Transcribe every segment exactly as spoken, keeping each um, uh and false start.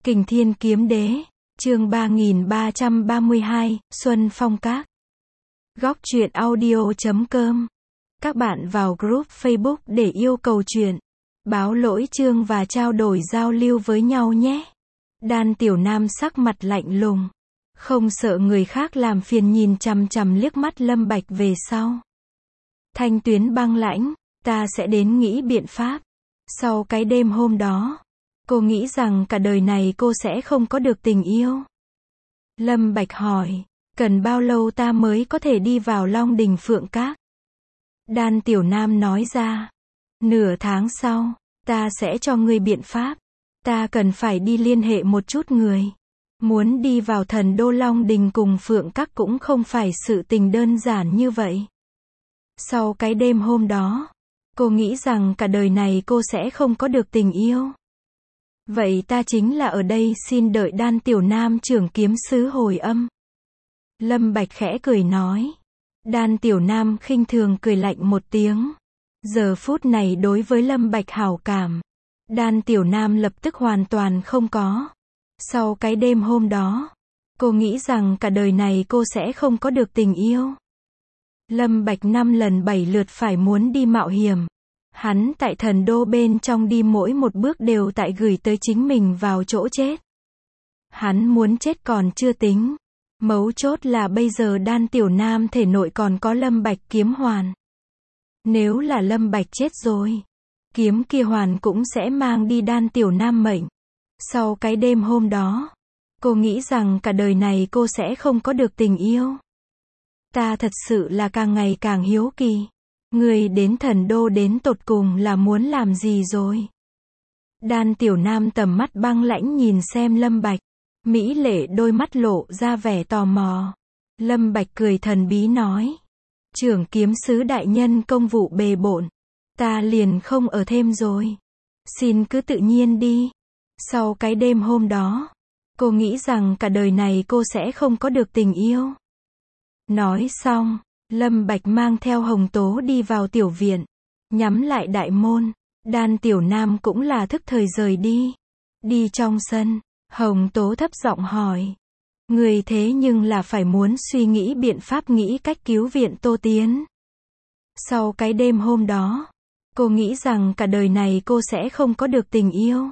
Kình Thiên Kiếm Đế, chương ba nghìn ba trăm ba mươi hai, Xuân Phong Các. Góc truyện audio chấm com. Các bạn vào group Facebook để yêu cầu truyện, báo lỗi chương và trao đổi giao lưu với nhau nhé. Đan Tiểu Nam sắc mặt lạnh lùng, không sợ người khác làm phiền, nhìn chằm chằm liếc mắt Lâm Bạch về sau. Thanh Tuyến băng lãnh, ta sẽ đến nghĩ biện pháp. Sau cái đêm hôm đó, cô nghĩ rằng cả đời này cô sẽ không có được tình yêu. Lâm Bạch hỏi, cần bao lâu ta mới có thể đi vào Long Đình Phượng Các? Đan Tiểu Nam nói ra, nửa tháng sau, ta sẽ cho ngươi biện pháp. Ta cần phải đi liên hệ một chút người. Muốn đi vào Thần Đô Long Đình cùng Phượng Các cũng không phải sự tình đơn giản như vậy. Sau cái đêm hôm đó, cô nghĩ rằng cả đời này cô sẽ không có được tình yêu. Vậy ta chính là ở đây xin đợi Đan Tiểu Nam trưởng kiếm sứ hồi âm. Lâm Bạch khẽ cười nói. Đan Tiểu Nam khinh thường cười lạnh một tiếng. Giờ phút này đối với Lâm Bạch hảo cảm, Đan Tiểu Nam lập tức hoàn toàn không có. Sau cái đêm hôm đó, cô nghĩ rằng cả đời này cô sẽ không có được tình yêu. Lâm Bạch năm lần bảy lượt phải muốn đi mạo hiểm. Hắn tại Thần Đô bên trong đi mỗi một bước đều tại gửi tới chính mình vào chỗ chết. Hắn muốn chết còn chưa tính. Mấu chốt là bây giờ Đan Tiểu Nam thể nội còn có Lâm Bạch kiếm hoàn. Nếu là Lâm Bạch chết rồi, kiếm kia hoàn cũng sẽ mang đi Đan Tiểu Nam mệnh. Sau cái đêm hôm đó, cô nghĩ rằng cả đời này cô sẽ không có được tình yêu. Ta thật sự là càng ngày càng hiếu kỳ. Người đến Thần Đô đến tột cùng là muốn làm gì rồi? Đan Tiểu Nam tầm mắt băng lãnh nhìn xem Lâm Bạch. Mỹ lệ đôi mắt lộ ra vẻ tò mò. Lâm Bạch cười thần bí nói. Trưởng kiếm sứ đại nhân công vụ bề bộn. Ta liền không ở thêm rồi. Xin cứ tự nhiên đi. Sau cái đêm hôm đó, cô nghĩ rằng cả đời này cô sẽ không có được tình yêu. Nói xong, Lâm Bạch mang theo Hồng Tố đi vào tiểu viện, nhắm lại đại môn. Đan Tiểu Nam cũng là thức thời rời đi. Đi trong sân, Hồng Tố thấp giọng hỏi. Người thế nhưng là phải muốn suy nghĩ biện pháp, nghĩ cách cứu viện Tô Tiến. Sau cái đêm hôm đó, cô nghĩ rằng cả đời này cô sẽ không có được tình yêu.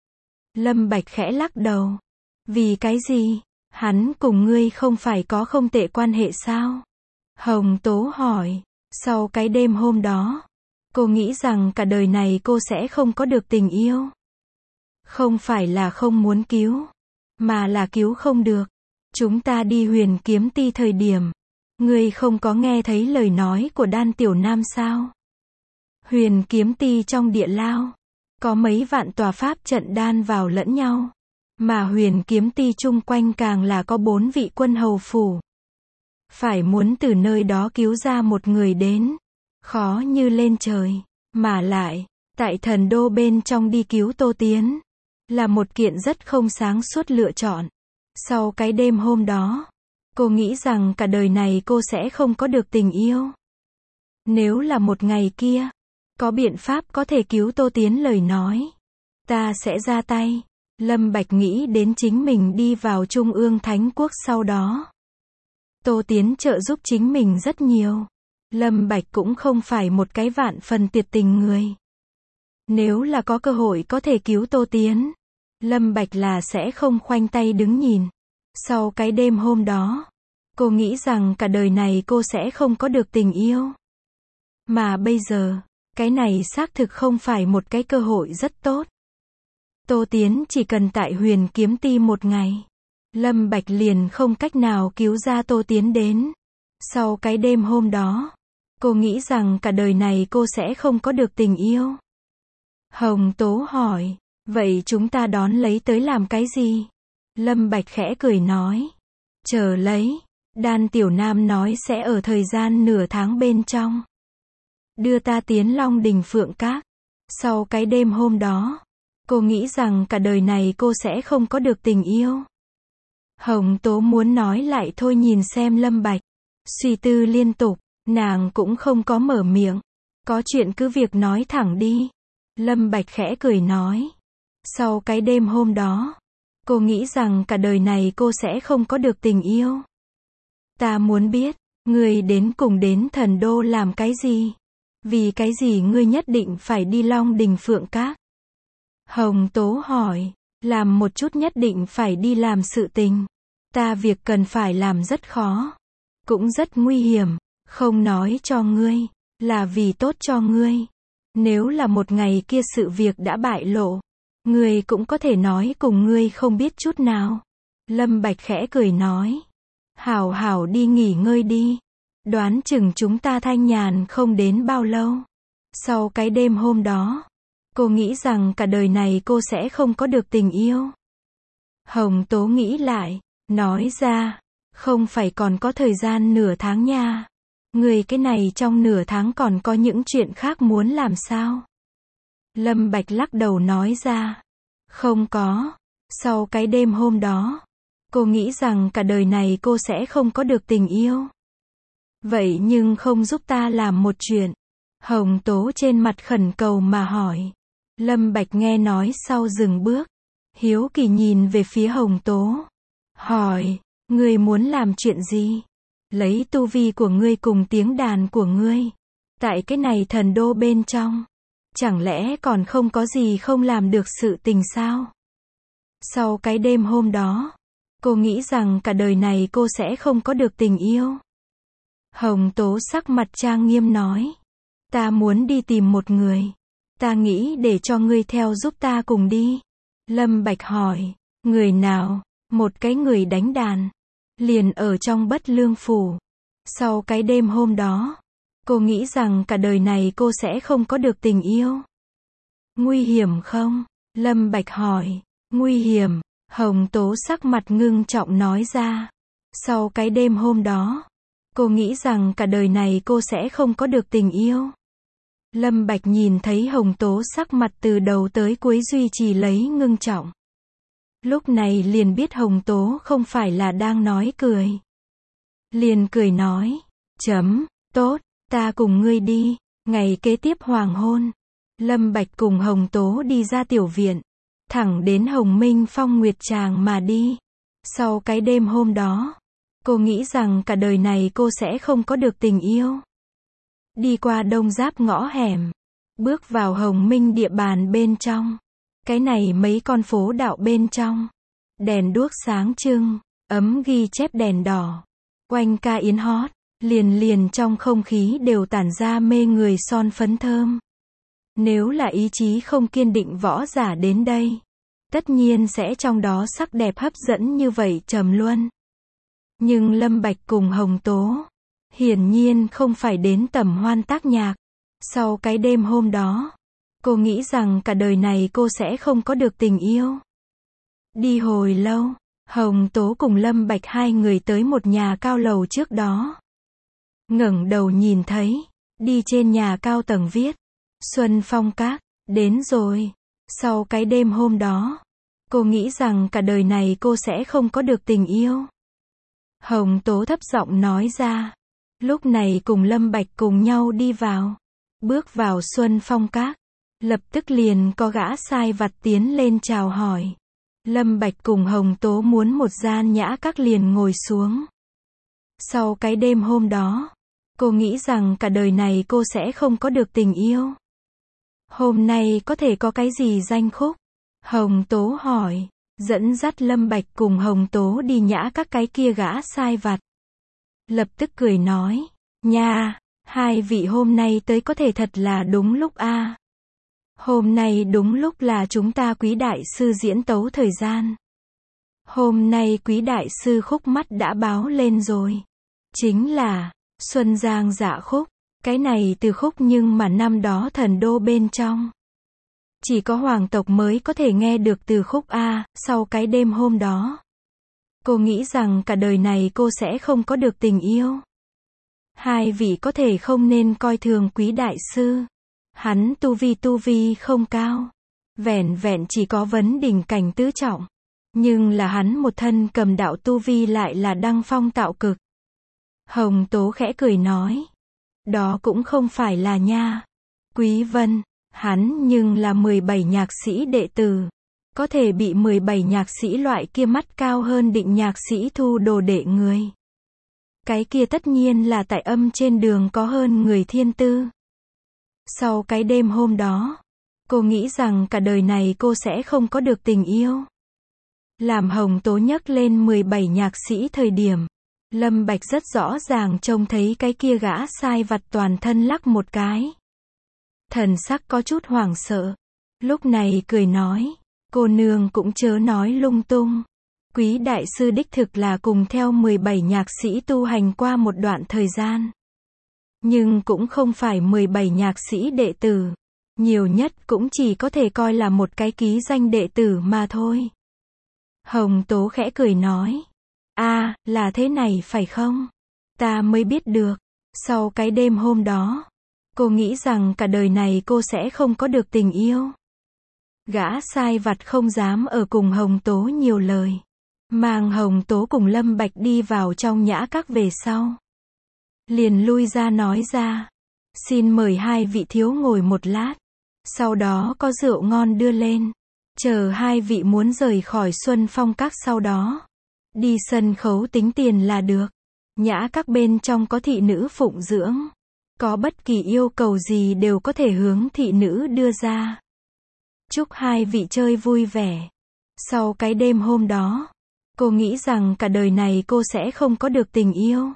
Lâm Bạch khẽ lắc đầu. Vì cái gì? Hắn cùng ngươi không phải có không tệ quan hệ sao? Hồng Tố hỏi. Sau cái đêm hôm đó, cô nghĩ rằng cả đời này cô sẽ không có được tình yêu. Không phải là không muốn cứu, mà là cứu không được. Chúng ta đi Huyền Kiếm Ti thời điểm, ngươi không có nghe thấy lời nói của Đan Tiểu Nam sao? Huyền Kiếm Ti trong địa lao, có mấy vạn tòa pháp trận đan vào lẫn nhau. Mà Huyền Kiếm Ti chung quanh càng là có bốn vị quân hầu phủ. Phải muốn từ nơi đó cứu ra một người đến, khó như lên trời. Mà lại, tại Thần Đô bên trong đi cứu Tô Tiến, là một kiện rất không sáng suốt lựa chọn. Sau cái đêm hôm đó, cô nghĩ rằng cả đời này cô sẽ không có được tình yêu. Nếu là một ngày kia, có biện pháp có thể cứu Tô Tiến lời nói, ta sẽ ra tay. Lâm Bạch nghĩ đến chính mình đi vào Trung ương Thánh Quốc sau đó. Tô Tiến trợ giúp chính mình rất nhiều. Lâm Bạch cũng không phải một cái vạn phần tuyệt tình người. Nếu là có cơ hội có thể cứu Tô Tiến, Lâm Bạch là sẽ không khoanh tay đứng nhìn. Sau cái đêm hôm đó, cô nghĩ rằng cả đời này cô sẽ không có được tình yêu. Mà bây giờ, cái này xác thực không phải một cái cơ hội rất tốt. Tô Tiến chỉ cần tại Huyền Kiếm Ti một ngày, Lâm Bạch liền không cách nào cứu ra Tô Tiến đến. Sau cái đêm hôm đó, cô nghĩ rằng cả đời này cô sẽ không có được tình yêu. Hồng Tố hỏi, vậy chúng ta đón lấy tới làm cái gì? Lâm Bạch khẽ cười nói, chờ lấy. Đan Tiểu Nam nói sẽ ở thời gian nửa tháng bên trong đưa ta tiến Long Đình Phượng Các. Sau cái đêm hôm đó, cô nghĩ rằng cả đời này cô sẽ không có được tình yêu. Hồng Tố muốn nói lại thôi, nhìn xem Lâm Bạch, suy tư liên tục, nàng cũng không có mở miệng. Có chuyện cứ việc nói thẳng đi. Lâm Bạch khẽ cười nói. Sau cái đêm hôm đó, Cô nghĩ rằng cả đời này cô sẽ không có được tình yêu. Ta muốn biết, ngươi đến cùng đến Thần Đô làm cái gì? Vì cái gì ngươi nhất định phải đi Long Đình Phượng Các? Hồng Tố hỏi, làm một chút nhất định phải đi làm sự tình. Ta việc cần phải làm rất khó, cũng rất nguy hiểm, không nói cho ngươi, là vì tốt cho ngươi. Nếu là một ngày kia sự việc đã bại lộ, ngươi cũng có thể nói cùng ngươi không biết chút nào. Lâm Bạch khẽ cười nói, hảo hảo đi nghỉ ngơi đi. Đoán chừng chúng ta thanh nhàn không đến bao lâu. Sau cái đêm hôm đó, cô nghĩ rằng cả đời này cô sẽ không có được tình yêu. Hồng Tố nghĩ lại, nói ra, không phải còn có thời gian nửa tháng nha. Người cái này trong nửa tháng còn có những chuyện khác muốn làm sao? Lâm Bạch lắc đầu nói ra, không có. Sau cái đêm hôm đó, cô nghĩ rằng cả đời này cô sẽ không có được tình yêu. Vậy nhưng không giúp ta làm một chuyện. Hồng Tố trên mặt khẩn cầu mà hỏi. Lâm Bạch nghe nói sau dừng bước, hiếu kỳ nhìn về phía Hồng Tố, hỏi, ngươi muốn làm chuyện gì? Lấy tu vi của ngươi cùng tiếng đàn của ngươi, tại cái này Thần Đô bên trong, chẳng lẽ còn không có gì không làm được sự tình sao? Sau cái đêm hôm đó, cô nghĩ rằng cả đời này cô sẽ không có được tình yêu. Hồng Tố sắc mặt trang nghiêm nói, ta muốn đi tìm một người, ta nghĩ để cho ngươi theo giúp ta cùng đi. Lâm Bạch hỏi, người nào? Một cái người đánh đàn, liền ở trong Bất Lương Phủ. Sau cái đêm hôm đó, cô nghĩ rằng cả đời này cô sẽ không có được tình yêu. Nguy hiểm không? Lâm Bạch hỏi, nguy hiểm. Hồng Tố sắc mặt ngưng trọng nói ra, sau cái đêm hôm đó, cô nghĩ rằng cả đời này cô sẽ không có được tình yêu. Lâm Bạch nhìn thấy Hồng Tố sắc mặt từ đầu tới cuối duy trì lấy ngưng trọng. Lúc này liền biết Hồng Tố không phải là đang nói cười. Liền cười nói, chấm, tốt, ta cùng ngươi đi. Ngày kế tiếp hoàng hôn, Lâm Bạch cùng Hồng Tố đi ra tiểu viện, thẳng đến Hồng Minh Phong Nguyệt Tràng mà đi. Sau cái đêm hôm đó, cô nghĩ rằng cả đời này cô sẽ không có được tình yêu. Đi qua đông giáp ngõ hẻm, bước vào Hồng Minh địa bàn bên trong. Cái này mấy con phố đạo bên trong, đèn đuốc sáng trưng, ấm ghi chép đèn đỏ, quanh ca yến hót, liền liền trong không khí đều tản ra mê người son phấn thơm. Nếu là ý chí không kiên định võ giả đến đây, tất nhiên sẽ trong đó sắc đẹp hấp dẫn như vậy trầm luân. Nhưng Lâm Bạch cùng Hồng Tố, hiển nhiên không phải đến tầm hoan tác nhạc. Sau cái đêm hôm đó, cô nghĩ rằng cả đời này cô sẽ không có được tình yêu. Đi hồi lâu, Hồng Tố cùng Lâm Bạch hai người tới một nhà cao lầu trước đó. Ngẩng đầu nhìn thấy, đi trên nhà cao tầng viết, Xuân Phong Các, đến rồi. Sau cái đêm hôm đó, cô nghĩ rằng cả đời này cô sẽ không có được tình yêu. Hồng Tố thấp giọng nói ra, lúc này cùng Lâm Bạch cùng nhau đi vào. Bước vào Xuân Phong Các, lập tức liền có gã sai vặt tiến lên chào hỏi. Lâm Bạch cùng Hồng Tố muốn một gian nhã các liền ngồi xuống. Sau cái đêm hôm đó, cô nghĩ rằng cả đời này cô sẽ không có được tình yêu. Hôm nay có thể có cái gì danh khúc? Hồng Tố hỏi, dẫn dắt Lâm Bạch cùng Hồng Tố đi nhã các cái kia gã sai vặt. Lập tức cười nói, nha, hai vị hôm nay tới có thể thật là đúng lúc a. À. Hôm nay đúng lúc là chúng ta Quý đại sư diễn tấu thời gian. Hôm nay Quý đại sư khúc mắt đã báo lên rồi. Chính là Xuân Giang Dạ khúc. Cái này từ khúc nhưng mà năm đó Thần Đô bên trong, chỉ có hoàng tộc mới có thể nghe được từ khúc a. Sau cái đêm hôm đó, cô nghĩ rằng cả đời này cô sẽ không có được tình yêu. Hai vị có thể không nên coi thường Quý đại sư. Hắn tu vi tu vi không cao, vẻn vẹn chỉ có vấn đỉnh cảnh tứ trọng, nhưng là hắn một thân cầm đạo tu vi lại là đăng phong tạo cực. Hồng Tố khẽ cười nói, đó cũng không phải là nha. Quý Vân, hắn nhưng là mười bảy nhạc sĩ đệ tử, Có thể bị mười bảy nhạc sĩ loại kia mắt cao hơn định nhạc sĩ thu đồ đệ người. Cái kia tất nhiên là tại âm trên đường có hơn người thiên tư. Sau cái đêm hôm đó, cô nghĩ rằng cả đời này cô sẽ không có được tình yêu. Làm Hồng Tố nhắc lên mười bảy nhạc sĩ thời điểm, Lâm Bạch rất rõ ràng trông thấy cái kia gã sai vặt toàn thân lắc một cái. Thần sắc có chút hoảng sợ. Lúc này cười nói, cô nương cũng chớ nói lung tung. Quý đại sư đích thực là cùng theo mười bảy nhạc sĩ tu hành qua một đoạn thời gian. Nhưng cũng không phải mười bảy nhạc sĩ đệ tử. Nhiều nhất cũng chỉ có thể coi là một cái ký danh đệ tử mà thôi. Hồng Tố khẽ cười nói, a à, là thế này phải không? Ta mới biết được. Sau cái đêm hôm đó, cô nghĩ rằng cả đời này cô sẽ không có được tình yêu. Gã sai vặt không dám ở cùng Hồng Tố nhiều lời. Mang Hồng Tố cùng Lâm Bạch đi vào trong nhã các về sau. Liền lui ra nói ra, xin mời hai vị thiếu ngồi một lát. Sau đó có rượu ngon đưa lên. Chờ hai vị muốn rời khỏi Xuân Phong Các sau đó. Đi sân khấu tính tiền là được. Nhã các bên trong có thị nữ phụng dưỡng. Có bất kỳ yêu cầu gì đều có thể hướng thị nữ đưa ra. Chúc hai vị chơi vui vẻ. Sau cái đêm hôm đó, cô nghĩ rằng cả đời này cô sẽ không có được tình yêu.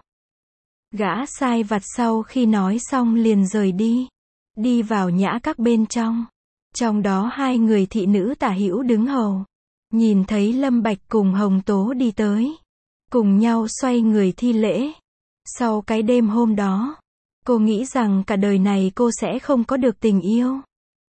Gã sai vặt sau khi nói xong liền rời đi. Đi vào nhã các bên trong. Trong đó hai người thị nữ tả hữu đứng hầu. Nhìn thấy Lâm Bạch cùng Hồng Tố đi tới. Cùng nhau xoay người thi lễ. Sau cái đêm hôm đó, cô nghĩ rằng cả đời này cô sẽ không có được tình yêu.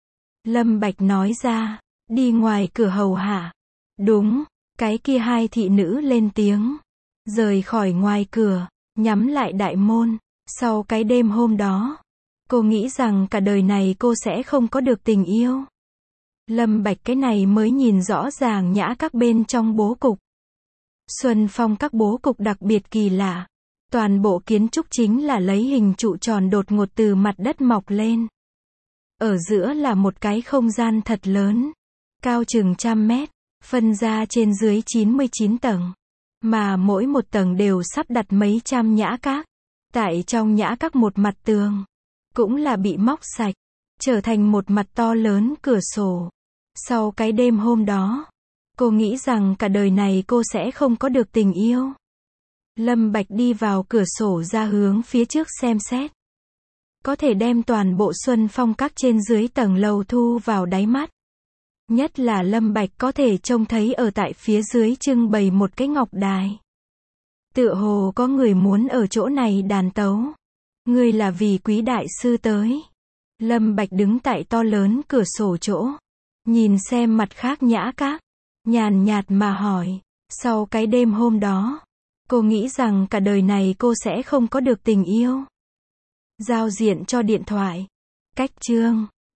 Lâm Bạch nói ra, đi ngoài cửa hầu hạ. Đúng, cái kia hai thị nữ lên tiếng. Rời khỏi ngoài cửa, nhắm lại đại môn. Sau cái đêm hôm đó, cô nghĩ rằng cả đời này cô sẽ không có được tình yêu. Lâm Bạch cái này mới nhìn rõ ràng nhã các bên trong bố cục. Xuân Phong Các bố cục đặc biệt kỳ lạ. Toàn bộ kiến trúc chính là lấy hình trụ tròn đột ngột từ mặt đất mọc lên. Ở giữa là một cái không gian thật lớn. Cao chừng trăm mét. Phân ra trên dưới chín mươi chín tầng. Mà mỗi một tầng đều sắp đặt mấy trăm nhã các. Tại trong nhã các một mặt tường. Cũng là bị móc sạch. Trở thành một mặt to lớn cửa sổ. Sau cái đêm hôm đó, cô nghĩ rằng cả đời này cô sẽ không có được tình yêu. Lâm Bạch đi vào cửa sổ ra hướng phía trước xem xét. Có thể đem toàn bộ Xuân Phong Các trên dưới tầng lầu thu vào đáy mắt. Nhất là Lâm Bạch có thể trông thấy ở tại phía dưới trưng bày một cái ngọc đài. Tựa hồ có người muốn ở chỗ này đàn tấu. Người là vì quý đại sư tới. Lâm Bạch đứng tại to lớn cửa sổ chỗ. Nhìn xem mặt khác nhã các. Nhàn nhạt mà hỏi. Sau cái đêm hôm đó, cô nghĩ rằng cả đời này cô sẽ không có được tình yêu. Giao diện cho điện thoại. Cách chương